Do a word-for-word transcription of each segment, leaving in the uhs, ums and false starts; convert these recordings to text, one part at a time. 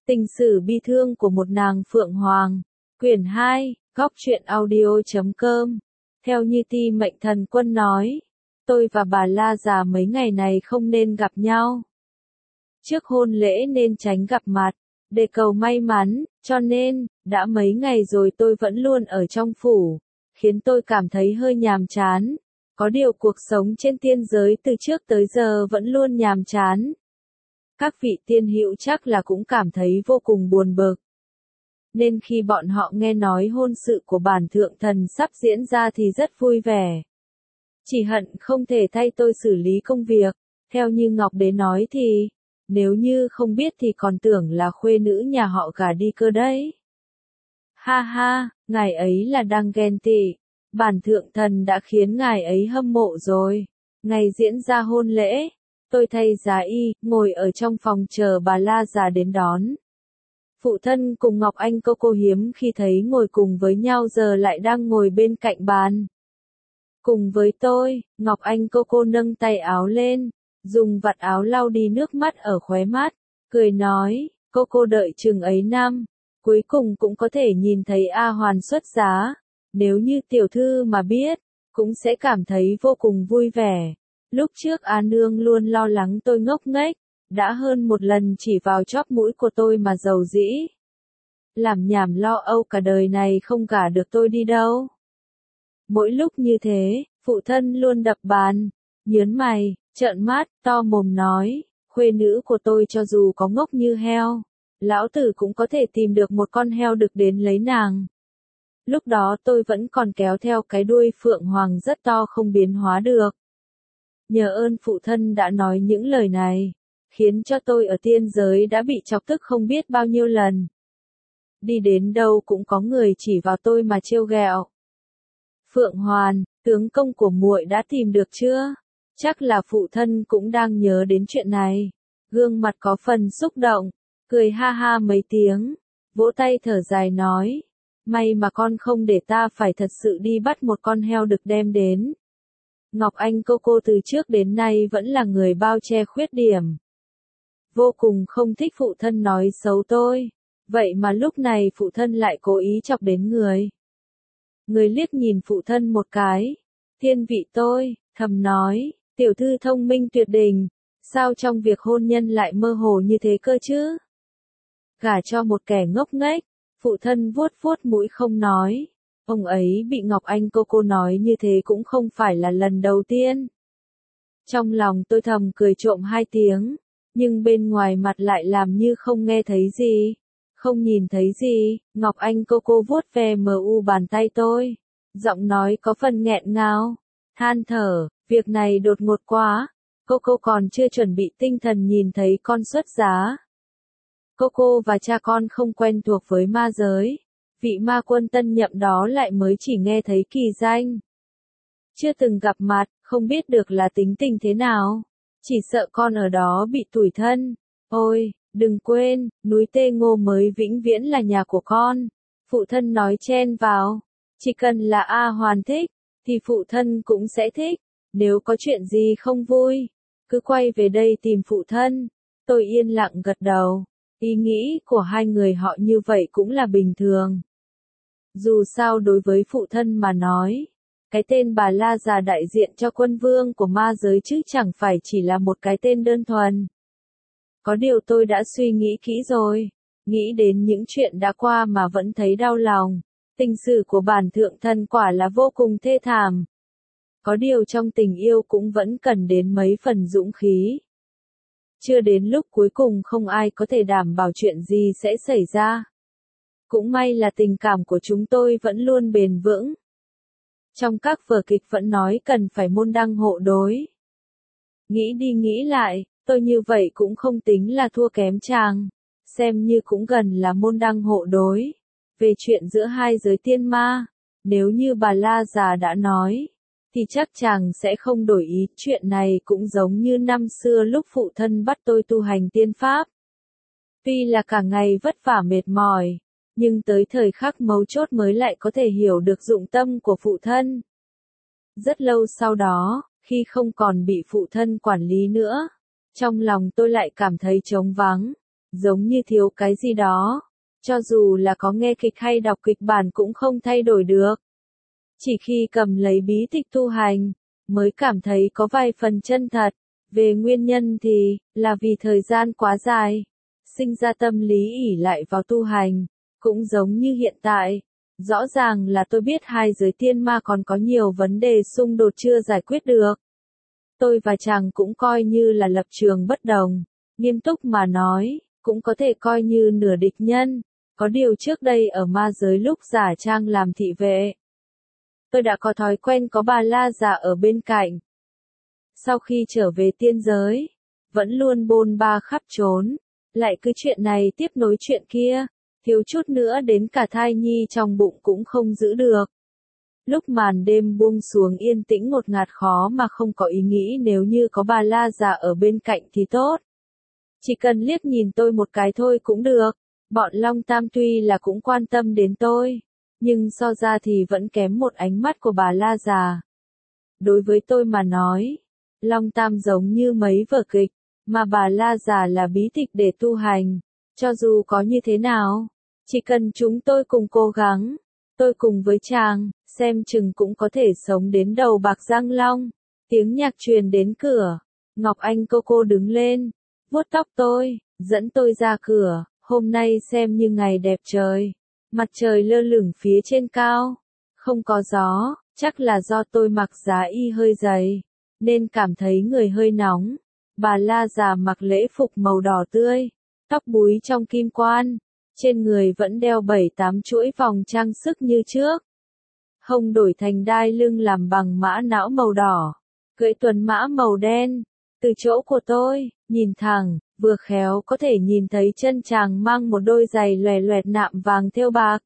Tình sử bi thương của một nàng Phượng Hoàng. Quyển hai, góc truyện audio chấm com. Theo như Ti Mệnh Thần Quân nói, tôi và bà La già mấy ngày này không nên gặp nhau. Trước hôn lễ nên tránh gặp mặt, để cầu may mắn, cho nên, đã mấy ngày rồi tôi vẫn luôn ở trong phủ, khiến tôi cảm thấy hơi nhàm chán. Có điều cuộc sống trên tiên giới từ trước tới giờ vẫn luôn nhàm chán. Các vị tiên hữu chắc là cũng cảm thấy vô cùng buồn bực. Nên khi bọn họ nghe nói hôn sự của bản thượng thần sắp diễn ra thì rất vui vẻ. Chỉ hận không thể thay tôi xử lý công việc. Theo như Ngọc Đế nói thì, nếu như không biết thì còn tưởng là khuê nữ nhà họ gả đi cơ đấy. Ha ha, ngài ấy là đang ghen tị. Bản thượng thần đã khiến ngài ấy hâm mộ rồi. Ngày diễn ra hôn lễ, tôi thay giá y, ngồi ở trong phòng chờ bà La già đến đón. Phụ thân cùng Ngọc Anh cô cô hiếm khi thấy ngồi cùng với nhau giờ lại đang ngồi bên cạnh bàn. Cùng với tôi, Ngọc Anh cô cô nâng tay áo lên, dùng vạt áo lau đi nước mắt ở khóe mắt, cười nói, cô cô đợi chừng ấy năm, cuối cùng cũng có thể nhìn thấy A Hoàn xuất giá. Nếu như tiểu thư mà biết, cũng sẽ cảm thấy vô cùng vui vẻ. Lúc trước A Nương luôn lo lắng tôi ngốc nghếch, đã hơn một lần chỉ vào chóp mũi của tôi mà giàu dĩ. Làm nhảm lo âu cả đời này không gả được tôi đi đâu. Mỗi lúc như thế, phụ thân luôn đập bàn, nhớn mày, trợn mắt, to mồm nói, khuê nữ của tôi cho dù có ngốc như heo, lão tử cũng có thể tìm được một con heo đực đến lấy nàng. Lúc đó tôi vẫn còn kéo theo cái đuôi Phượng Hoàng rất to không biến hóa được. Nhờ ơn phụ thân đã nói những lời này, khiến cho tôi ở tiên giới đã bị chọc tức không biết bao nhiêu lần. Đi đến đâu cũng có người chỉ vào tôi mà trêu ghẹo. Phượng Hoàn, tướng công của muội đã tìm được chưa? Chắc là phụ thân cũng đang nhớ đến chuyện này. Gương mặt có phần xúc động, cười ha ha mấy tiếng, vỗ tay thở dài nói. May mà con không để ta phải thật sự đi bắt một con heo đực đem đến. Ngọc Anh cô cô từ trước đến nay vẫn là người bao che khuyết điểm. Vô cùng không thích phụ thân nói xấu tôi. Vậy mà lúc này phụ thân lại cố ý chọc đến người. Người liếc nhìn phụ thân một cái. Thiên vị tôi, thầm nói, tiểu thư thông minh tuyệt đỉnh. Sao trong việc hôn nhân lại mơ hồ như thế cơ chứ? Gả cho một kẻ ngốc nghếch. Phụ thân vuốt vuốt mũi không nói. Ông ấy bị Ngọc Anh cô cô nói như thế cũng không phải là lần đầu tiên. Trong lòng tôi thầm cười trộm hai tiếng, nhưng bên ngoài mặt lại làm như không nghe thấy gì, không nhìn thấy gì. Ngọc Anh cô cô vuốt ve mờ u bàn tay tôi, giọng nói có phần nghẹn ngào, than thở, việc này đột ngột quá, cô cô còn chưa chuẩn bị tinh thần nhìn thấy con xuất giá. Cô cô và cha con không quen thuộc với ma giới. Vị ma quân tân nhậm đó lại mới chỉ nghe thấy kỳ danh. Chưa từng gặp mặt, không biết được là tính tình thế nào. Chỉ sợ con ở đó bị tủi thân. Ôi, đừng quên, núi Tê Ngô mới vĩnh viễn là nhà của con. Phụ thân nói chen vào. Chỉ cần là A Hoàn thích, thì phụ thân cũng sẽ thích. Nếu có chuyện gì không vui, cứ quay về đây tìm phụ thân. Tôi yên lặng gật đầu. Ý nghĩ của hai người họ như vậy cũng là bình thường. Dù sao đối với phụ thân mà nói, cái tên bà La già đại diện cho quân vương của ma giới chứ chẳng phải chỉ là một cái tên đơn thuần. Có điều tôi đã suy nghĩ kỹ rồi, nghĩ đến những chuyện đã qua mà vẫn thấy đau lòng. Tình sử của bản thượng thần quả là vô cùng thê thảm. Có điều trong tình yêu cũng vẫn cần đến mấy phần dũng khí. Chưa đến lúc cuối cùng không ai có thể đảm bảo chuyện gì sẽ xảy ra. Cũng may là tình cảm của chúng tôi vẫn luôn bền vững. Trong các vở kịch vẫn nói cần phải môn đăng hộ đối. Nghĩ đi nghĩ lại, tôi như vậy cũng không tính là thua kém chàng. Xem như cũng gần là môn đăng hộ đối. Về chuyện giữa hai giới tiên ma, nếu như bà La già đã nói, thì chắc chàng sẽ không đổi ý. Chuyện này cũng giống như năm xưa lúc phụ thân bắt tôi tu hành tiên pháp. Tuy là cả ngày vất vả mệt mỏi, nhưng tới thời khắc mấu chốt mới lại có thể hiểu được dụng tâm của phụ thân. Rất lâu sau đó, khi không còn bị phụ thân quản lý nữa, trong lòng tôi lại cảm thấy trống vắng, giống như thiếu cái gì đó. Cho dù là có nghe kịch hay đọc kịch bản cũng không thay đổi được. Chỉ khi cầm lấy bí tịch tu hành, mới cảm thấy có vài phần chân thật. Về nguyên nhân thì, là vì thời gian quá dài, sinh ra tâm lý ỷ lại vào tu hành, cũng giống như hiện tại. Rõ ràng là tôi biết hai giới tiên ma còn có nhiều vấn đề xung đột chưa giải quyết được. Tôi và chàng cũng coi như là lập trường bất đồng, nghiêm túc mà nói, cũng có thể coi như nửa địch nhân. Có điều trước đây ở ma giới lúc giả trang làm thị vệ, tôi đã có thói quen có bà La già ở bên cạnh. Sau khi trở về tiên giới, vẫn luôn bôn ba khắp trốn, lại cứ chuyện này tiếp nối chuyện kia, thiếu chút nữa đến cả thai nhi trong bụng cũng không giữ được. Lúc màn đêm buông xuống yên tĩnh ngột ngạt khó mà không có ý nghĩ nếu như có bà La già ở bên cạnh thì tốt. Chỉ cần liếc nhìn tôi một cái thôi cũng được. Bọn Long Tam tuy là cũng quan tâm đến tôi, nhưng so ra thì vẫn kém một ánh mắt của bà La già. Đối với tôi mà nói, Long Tam giống như mấy vở kịch, mà bà La già là bí tịch để tu hành. Cho dù có như thế nào, chỉ cần chúng tôi cùng cố gắng, tôi cùng với chàng, xem chừng cũng có thể sống đến đầu bạc răng long. Tiếng nhạc truyền đến cửa, Ngọc Anh cô cô đứng lên, vuốt tóc tôi, dẫn tôi ra cửa. Hôm nay xem như ngày đẹp trời, mặt trời lơ lửng phía trên cao, không có gió, chắc là do tôi mặc giá y hơi dày, nên cảm thấy người hơi nóng. Bà La già mặc lễ phục màu đỏ tươi, tóc búi trong kim quan, trên người vẫn đeo bảy tám chuỗi vòng trang sức như trước. Hông đổi thành đai lưng làm bằng mã não màu đỏ, cưỡi tuần mã màu đen. Từ chỗ của tôi, nhìn thẳng, vừa khéo có thể nhìn thấy chân chàng mang một đôi giày loè loẹt nạm vàng thêu bạc.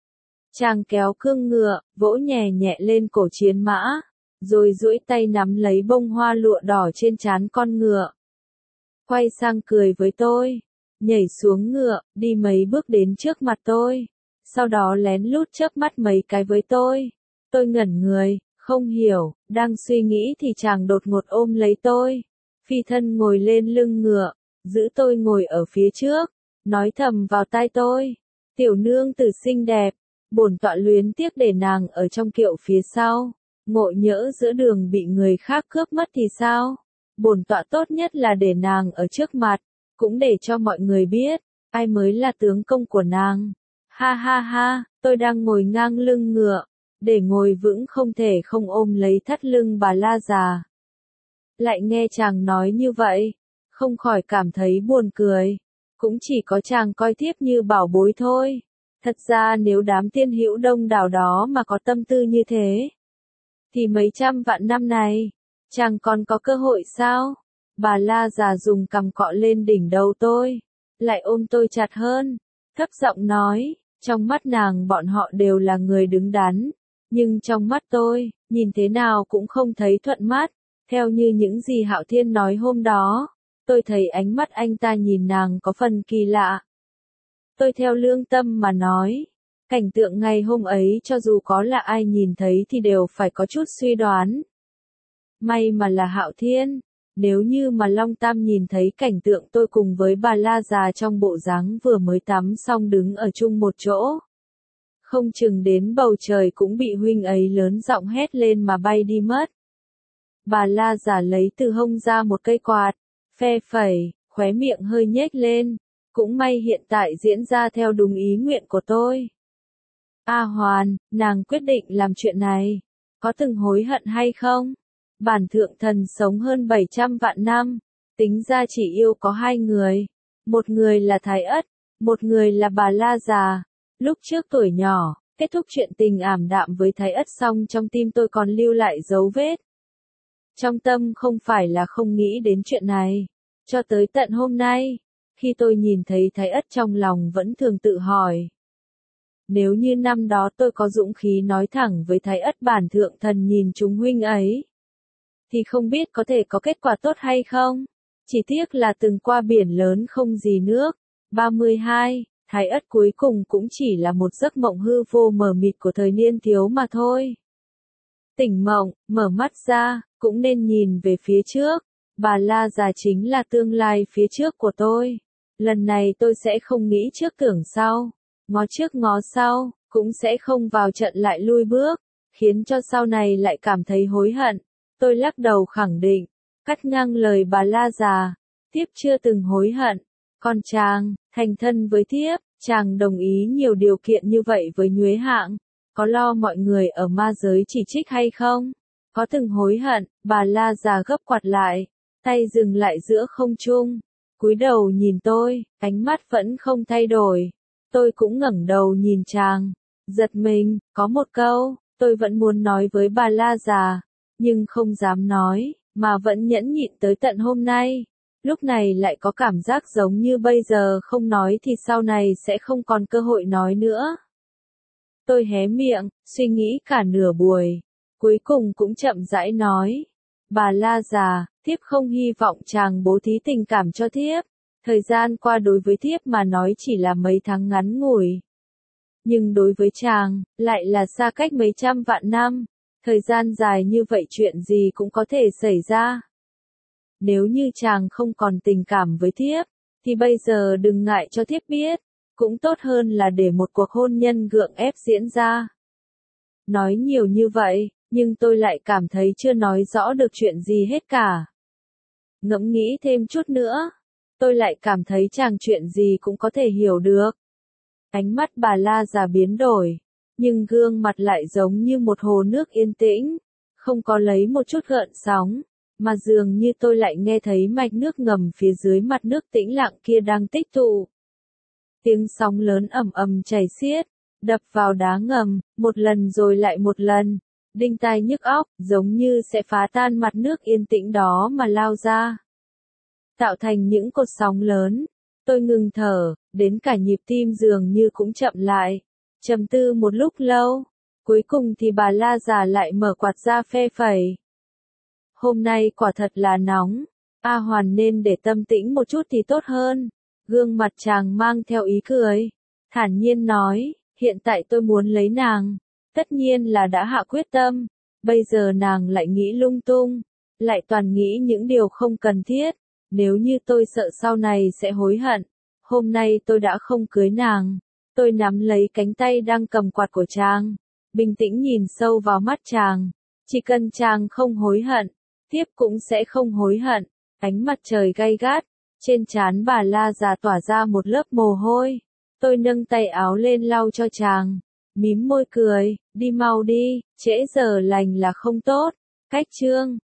Chàng kéo cương ngựa, vỗ nhẹ nhẹ lên cổ chiến mã, rồi duỗi tay nắm lấy bông hoa lụa đỏ trên trán con ngựa. Quay sang cười với tôi, nhảy xuống ngựa, đi mấy bước đến trước mặt tôi, sau đó lén lút chớp mắt mấy cái với tôi. Tôi ngẩn người, không hiểu, đang suy nghĩ thì chàng đột ngột ôm lấy tôi, phi thân ngồi lên lưng ngựa, giữ tôi ngồi ở phía trước, nói thầm vào tai tôi, tiểu nương tử xinh đẹp, bổn tọa luyến tiếc để nàng ở trong kiệu phía sau, ngộ nhỡ giữa đường bị người khác cướp mất thì sao? Bổn tọa tốt nhất là để nàng ở trước mặt, cũng để cho mọi người biết, ai mới là tướng công của nàng. Ha ha ha, tôi đang ngồi ngang lưng ngựa, để ngồi vững không thể không ôm lấy thắt lưng bà La già. Lại nghe chàng nói như vậy, không khỏi cảm thấy buồn cười, cũng chỉ có chàng coi thiếp như bảo bối thôi. Thật ra nếu đám tiên hữu đông đảo đó mà có tâm tư như thế, thì mấy trăm vạn năm này, chàng còn có cơ hội sao? Bà La già dùng cằm cọ lên đỉnh đầu tôi, lại ôm tôi chặt hơn, thấp giọng nói, trong mắt nàng bọn họ đều là người đứng đắn, nhưng trong mắt tôi, nhìn thế nào cũng không thấy thuận mắt, theo như những gì Hạo Thiên nói hôm đó, tôi thấy ánh mắt anh ta nhìn nàng có phần kỳ lạ. Tôi theo lương tâm mà nói, cảnh tượng ngày hôm ấy cho dù có là ai nhìn thấy thì đều phải có chút suy đoán. May mà là Hạo Thiên, nếu như mà Long Tam nhìn thấy cảnh tượng tôi cùng với bà La già trong bộ dáng vừa mới tắm xong đứng ở chung một chỗ, không chừng đến bầu trời cũng bị huynh ấy lớn giọng hét lên mà bay đi mất. Bà La già lấy từ hông ra một cây quạt, phe phẩy, khóe miệng hơi nhếch lên, cũng may hiện tại diễn ra theo đúng ý nguyện của tôi. A Hoàn, nàng quyết định làm chuyện này, có từng hối hận hay không? Bản thượng thần sống hơn bảy trăm vạn năm, tính ra chỉ yêu có hai người, một người là Thái Ất, một người là bà La già. Lúc trước tuổi nhỏ, kết thúc chuyện tình ảm đạm với Thái Ất xong trong tim tôi còn lưu lại dấu vết. Trong tâm không phải là không nghĩ đến chuyện này, cho tới tận hôm nay, khi tôi nhìn thấy Thái Ất trong lòng vẫn thường tự hỏi. Nếu như năm đó tôi có dũng khí nói thẳng với Thái Ất bản thượng thần nhìn chúng huynh ấy, thì không biết có thể có kết quả tốt hay không? Chỉ tiếc là từng qua biển lớn không gì nước. ba mươi hai, Thái Ất cuối cùng cũng chỉ là một giấc mộng hư vô mờ mịt của thời niên thiếu mà thôi. Tỉnh mộng, mở mắt ra, cũng nên nhìn về phía trước. Bà La già chính là tương lai phía trước của tôi. Lần này tôi sẽ không nghĩ trước tưởng sau, ngó trước ngó sau, cũng sẽ không vào trận lại lui bước, khiến cho sau này lại cảm thấy hối hận. Tôi lắc đầu khẳng định, cắt ngang lời bà La già, thiếp chưa từng hối hận. Còn chàng, thành thân với thiếp, chàng đồng ý nhiều điều kiện như vậy với Nhuế Hạng, có lo mọi người ở ma giới chỉ trích hay không? Có từng hối hận? Bà La già gấp quạt lại, tay dừng lại giữa không trung, cúi đầu nhìn tôi, ánh mắt vẫn không thay đổi. Tôi cũng ngẩng đầu nhìn chàng, giật mình, có một câu, tôi vẫn muốn nói với bà La già, nhưng không dám nói, mà vẫn nhẫn nhịn tới tận hôm nay. Lúc này lại có cảm giác giống như bây giờ không nói thì sau này sẽ không còn cơ hội nói nữa. Tôi hé miệng, suy nghĩ cả nửa buổi, cuối cùng cũng chậm rãi nói. Bà La già, thiếp không hy vọng chàng bố thí tình cảm cho thiếp. Thời gian qua đối với thiếp mà nói chỉ là mấy tháng ngắn ngủi. Nhưng đối với chàng, lại là xa cách mấy trăm vạn năm. Thời gian dài như vậy chuyện gì cũng có thể xảy ra. Nếu như chàng không còn tình cảm với thiếp, thì bây giờ đừng ngại cho thiếp biết. Cũng tốt hơn là để một cuộc hôn nhân gượng ép diễn ra. Nói nhiều như vậy, nhưng tôi lại cảm thấy chưa nói rõ được chuyện gì hết cả. Ngẫm nghĩ thêm chút nữa, tôi lại cảm thấy chàng chuyện gì cũng có thể hiểu được. Ánh mắt bà La già biến đổi, nhưng gương mặt lại giống như một hồ nước yên tĩnh, không có lấy một chút gợn sóng, mà dường như tôi lại nghe thấy mạch nước ngầm phía dưới mặt nước tĩnh lặng kia đang tích tụ. Tiếng sóng lớn ầm ầm chảy xiết, đập vào đá ngầm, một lần rồi lại một lần, đinh tai nhức óc, giống như sẽ phá tan mặt nước yên tĩnh đó mà lao ra. Tạo thành những cột sóng lớn. Tôi ngừng thở, đến cả nhịp tim dường như cũng chậm lại. Trầm tư một lúc lâu, cuối cùng thì bà La già lại mở quạt ra phe phẩy. Hôm nay quả thật là nóng, A Hoàn nên để tâm tĩnh một chút thì tốt hơn. Gương mặt chàng mang theo ý cười, thản nhiên nói, hiện tại tôi muốn lấy nàng, tất nhiên là đã hạ quyết tâm, bây giờ nàng lại nghĩ lung tung, lại toàn nghĩ những điều không cần thiết, nếu như tôi sợ sau này sẽ hối hận, hôm nay tôi đã không cưới nàng. Tôi nắm lấy cánh tay đang cầm quạt của chàng, bình tĩnh nhìn sâu vào mắt chàng, chỉ cần chàng không hối hận, thiếp cũng sẽ không hối hận. Ánh mặt trời gay gắt, trên trán bà La già tỏa ra một lớp mồ hôi. Tôi nâng tay áo lên lau cho chàng, mím môi cười, đi mau đi, trễ giờ lành là không tốt. Cách chương